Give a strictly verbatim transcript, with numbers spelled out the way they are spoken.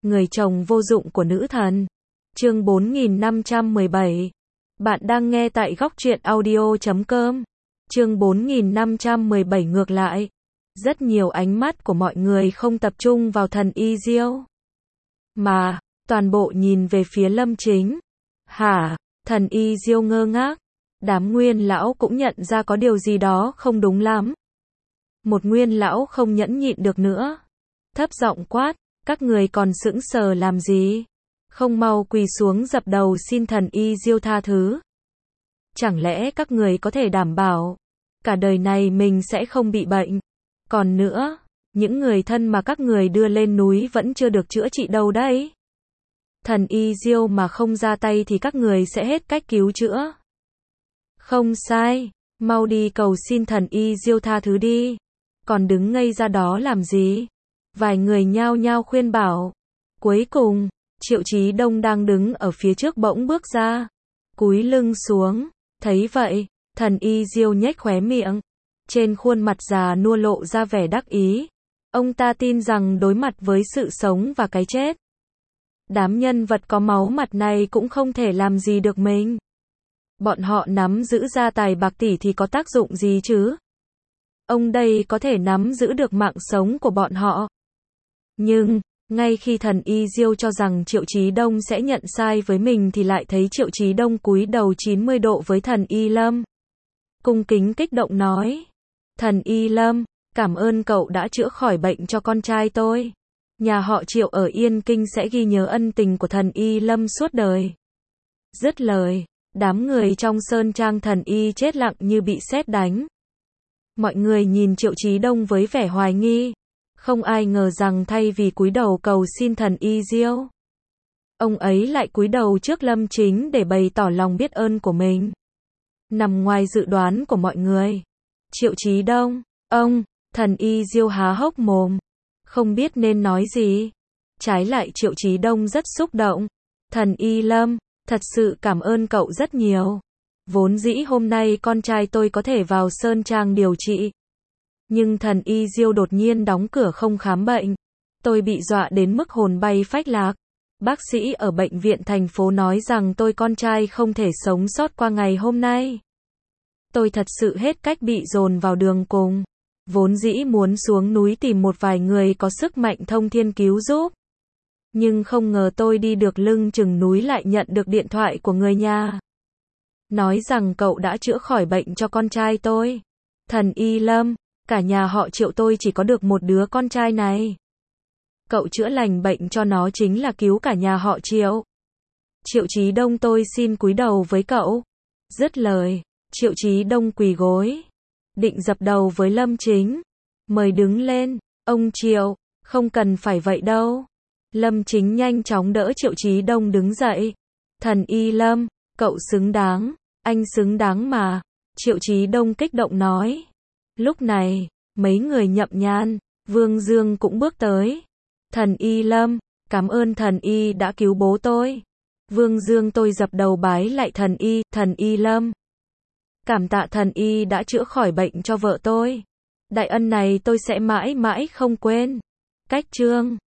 Người chồng vô dụng của nữ thần. Chương bốn nghìn năm trăm mười bảy. Bạn đang nghe tại góc truyện audio chấm com. Chương bốn nghìn năm trăm mười bảy ngược lại. Rất nhiều ánh mắt của mọi người không tập trung vào thần Y Diêu, mà toàn bộ nhìn về phía Lâm Chính. Hả? Thần Y Diêu ngơ ngác. Đám nguyên lão cũng nhận ra có điều gì đó không đúng lắm. Một nguyên lão không nhẫn nhịn được nữa, thấp giọng quát, các người còn sững sờ làm gì? Không mau quỳ xuống dập đầu xin thần Y Diêu tha thứ. Chẳng lẽ các người có thể đảm bảo cả đời này mình sẽ không bị bệnh? Còn nữa, những người thân mà các người đưa lên núi vẫn chưa được chữa trị đâu đấy. Thần Y Diêu mà không ra tay thì các người sẽ hết cách cứu chữa. Không sai, mau đi cầu xin thần Y Diêu tha thứ đi. Còn đứng ngây ra đó làm gì? Vài người nhao nhao khuyên bảo. Cuối cùng, Triệu Chí Đông đang đứng ở phía trước bỗng bước ra, cúi lưng xuống. Thấy vậy, thần Y Diêu nhếch khóe miệng, trên khuôn mặt già nua lộ ra vẻ đắc ý. Ông ta tin rằng đối mặt với sự sống và cái chết, đám nhân vật có máu mặt này cũng không thể làm gì được mình. Bọn họ nắm giữ gia tài bạc tỷ thì có tác dụng gì chứ? Ông đây có thể nắm giữ được mạng sống của bọn họ. Nhưng, ngay khi thần Y Diêu cho rằng Triệu Chí Đông sẽ nhận sai với mình thì lại thấy Triệu Chí Đông cúi đầu chín mươi độ với thần Y Lâm. Cung kính kích động nói. Thần Y Lâm, cảm ơn cậu đã chữa khỏi bệnh cho con trai tôi. Nhà họ Triệu ở Yên Kinh sẽ ghi nhớ ân tình của thần Y Lâm suốt đời. Dứt lời, đám người trong sơn trang thần Y chết lặng như bị sét đánh. Mọi người nhìn Triệu Chí Đông với vẻ hoài nghi. Không ai ngờ rằng thay vì cúi đầu cầu xin thần Y Diêu, ông ấy lại cúi đầu trước Lâm Chính để bày tỏ lòng biết ơn của mình. Nằm ngoài dự đoán của mọi người. Triệu Chí Đông, ông, thần Y Diêu há hốc mồm, không biết nên nói gì. Trái lại Triệu Chí Đông rất xúc động. Thần Y Lâm, thật sự cảm ơn cậu rất nhiều. Vốn dĩ hôm nay con trai tôi có thể vào sơn trang điều trị, nhưng thần Y Diêu đột nhiên đóng cửa không khám bệnh. Tôi bị dọa đến mức hồn bay phách lạc. Bác sĩ ở bệnh viện thành phố nói rằng tôi con trai không thể sống sót qua ngày hôm nay. Tôi thật sự hết cách bị dồn vào đường cùng. Vốn dĩ muốn xuống núi tìm một vài người có sức mạnh thông thiên cứu giúp. Nhưng không ngờ tôi đi được lưng chừng núi lại nhận được điện thoại của người nhà. Nói rằng cậu đã chữa khỏi bệnh cho con trai tôi. Thần Y Lâm, cả nhà họ Triệu tôi chỉ có được một đứa con trai này. Cậu chữa lành bệnh cho nó chính là cứu cả nhà họ Triệu. Triệu Chí Đông tôi xin cúi đầu với cậu. Dứt lời, Triệu Chí Đông quỳ gối, định dập đầu với Lâm Chính. Mời đứng lên, ông Triệu, không cần phải vậy đâu. Lâm Chính nhanh chóng đỡ Triệu Chí Đông đứng dậy. Thần Y Lâm, cậu xứng đáng, anh xứng đáng mà. Triệu Chí Đông kích động nói. Lúc này, mấy người Nhậm Nhan, Vương Dương cũng bước tới. Thần Y Lâm, cảm ơn thần Y đã cứu bố tôi. Vương Dương tôi dập đầu bái lại thần Y, thần Y Lâm. Cảm tạ thần Y đã chữa khỏi bệnh cho vợ tôi. Đại ân này tôi sẽ mãi mãi không quên. Cách chương